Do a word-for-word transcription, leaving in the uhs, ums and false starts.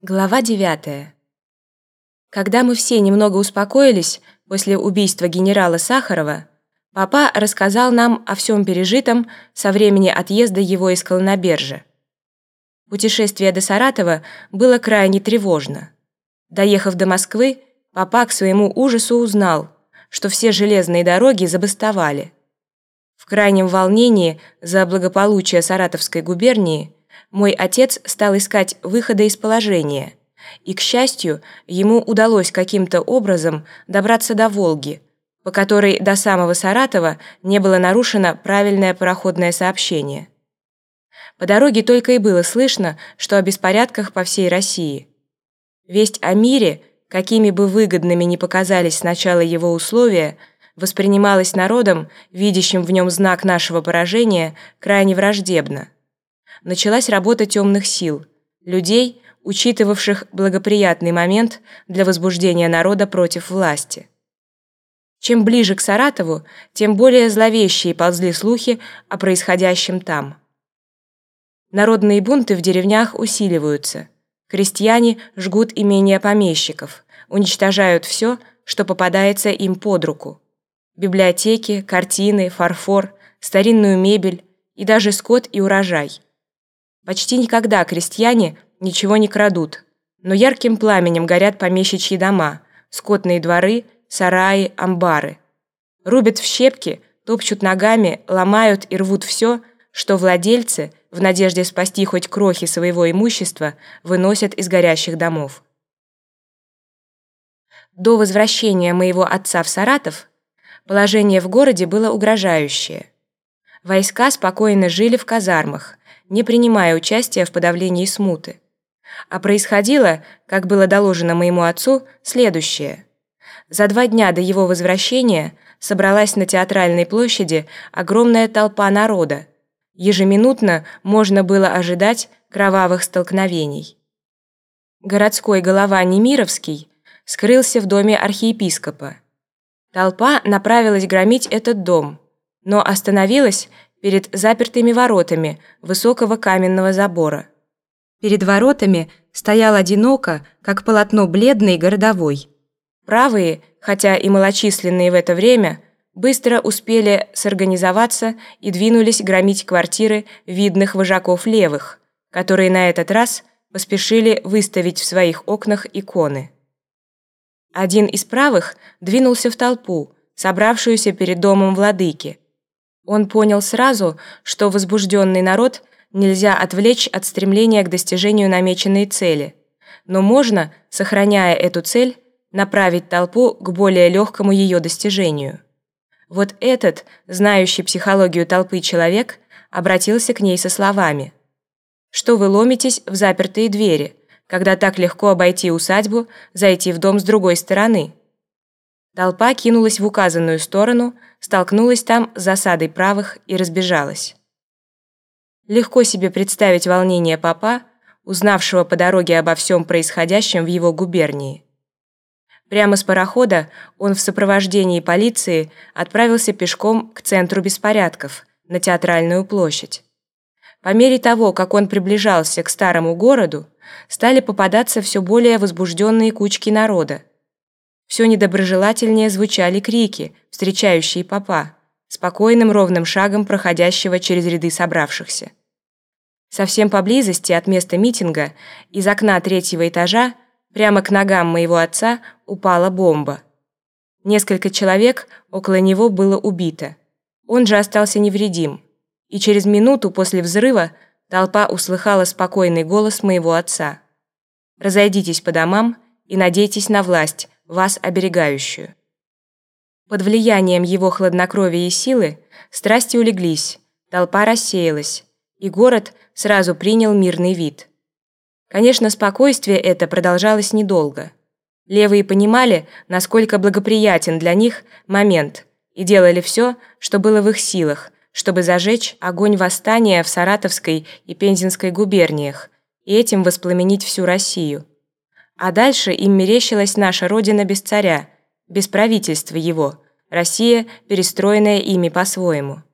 Глава девятая. Когда мы все немного успокоились после убийства генерала Сахарова, папа рассказал нам о всем пережитом со времени отъезда его из Колнобержа. Путешествие до Саратова было крайне тревожно. Доехав до Москвы, папа к своему ужасу узнал, что все железные дороги забастовали. В крайнем волнении за благополучие Саратовской губернии мой отец стал искать выхода из положения, и, к счастью, ему удалось каким-то образом добраться до Волги, по которой до самого Саратова не было нарушено правильное пароходное сообщение. По дороге только и было слышно, что о беспорядках по всей России. Весть о мире, какими бы выгодными ни показались сначала его условия, воспринималась народом, видящим в нем знак нашего поражения, крайне враждебно. Началась работа темных сил, людей, учитывавших благоприятный момент для возбуждения народа против власти. Чем ближе к Саратову, тем более зловещие ползли слухи о происходящем там. Народные бунты в деревнях усиливаются. Крестьяне жгут имения помещиков, уничтожают все, что попадается им под руку. Библиотеки, картины, фарфор, старинную мебель и даже скот и урожай. Почти никогда крестьяне ничего не крадут, но ярким пламенем горят помещичьи дома, скотные дворы, сараи, амбары. Рубят в щепки, топчут ногами, ломают и рвут все, что владельцы, в надежде спасти хоть крохи своего имущества, выносят из горящих домов. До возвращения моего отца в Саратов положение в городе было угрожающее. Войска спокойно жили в казармах, не принимая участия в подавлении смуты. А происходило, как было доложено моему отцу, следующее. За два дня до его возвращения собралась на Театральной площади огромная толпа народа. Ежеминутно можно было ожидать кровавых столкновений. Городской голова Немировский скрылся в доме архиепископа. Толпа направилась громить этот дом, но остановилась перед запертыми воротами высокого каменного забора. Перед воротами стоял одиноко, как полотно, бледный городовой. Правые, хотя и малочисленные в это время, быстро успели сорганизоваться и двинулись громить квартиры видных вожаков левых, которые на этот раз поспешили выставить в своих окнах иконы. Один из правых двинулся в толпу, собравшуюся перед домом владыки. Он понял сразу, что возбужденный народ нельзя отвлечь от стремления к достижению намеченной цели, но можно, сохраняя эту цель, направить толпу к более легкому ее достижению. Вот этот, знающий психологию толпы человек, обратился к ней со словами: «Что вы ломитесь в запертые двери, когда так легко обойти усадьбу, зайти в дом с другой стороны?» Толпа кинулась в указанную сторону, столкнулась там с засадой правых и разбежалась. Легко себе представить волнение папа, узнавшего по дороге обо всем происходящем в его губернии. Прямо с парохода он в сопровождении полиции отправился пешком к центру беспорядков, на Театральную площадь. По мере того, как он приближался к старому городу, стали попадаться все более возбужденные кучки народа. Все недоброжелательнее звучали крики, встречающие папа, спокойным ровным шагом проходящего через ряды собравшихся. Совсем поблизости от места митинга, из окна третьего этажа, прямо к ногам моего отца упала бомба. Несколько человек около него было убито. Он же остался невредим. И через минуту после взрыва толпа услыхала спокойный голос моего отца: «Разойдитесь по домам и надейтесь на власть, вас оберегающую». Под влиянием его хладнокровия и силы страсти улеглись, толпа рассеялась, и город сразу принял мирный вид. Конечно, спокойствие это продолжалось недолго. Левые понимали, насколько благоприятен для них момент, и делали все, что было в их силах, чтобы зажечь огонь восстания в Саратовской и Пензенской губерниях и этим воспламенить всю Россию. А дальше им мерещилась наша родина без царя, без правительства его, Россия, перестроенная ими по-своему.